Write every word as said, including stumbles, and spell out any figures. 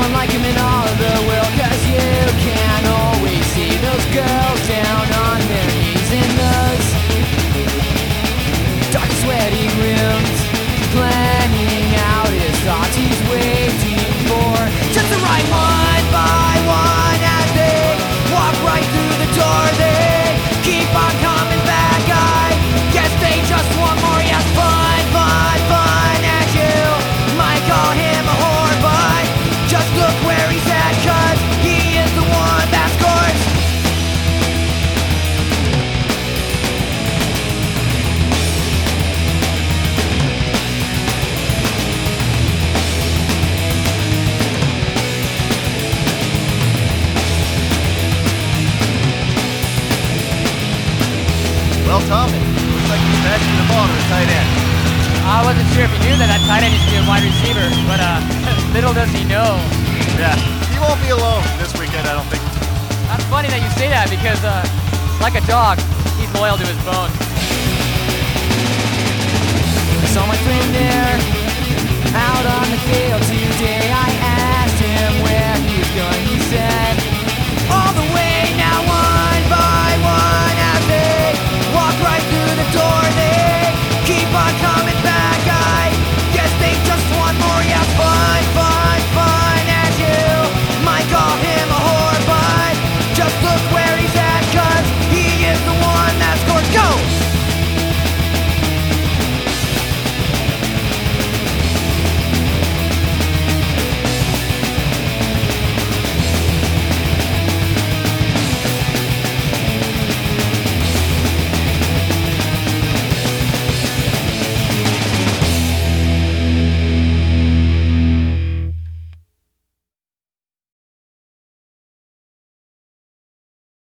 one like him in all of the world, cause you can always see those girls down on their knees in those dark sweaty rooms, planning out his thoughts. He's waiting for just the right one by one. As they walk right through the door, they keep on coming back. I guess they just want more. Yes, fun, fun, fun. As you might call him a whore, but just look where he's at, cause he is the one that scores. Well, Tommy, looks like you're smashing the ball to the tight end. I wasn't sure if he knew that that tight end used to be a wide receiver, but uh, little does he know. Yeah, he won't be alone this weekend, I don't think. That's funny that you say that because, uh, like a dog, he's loyal to his bone. I saw my friend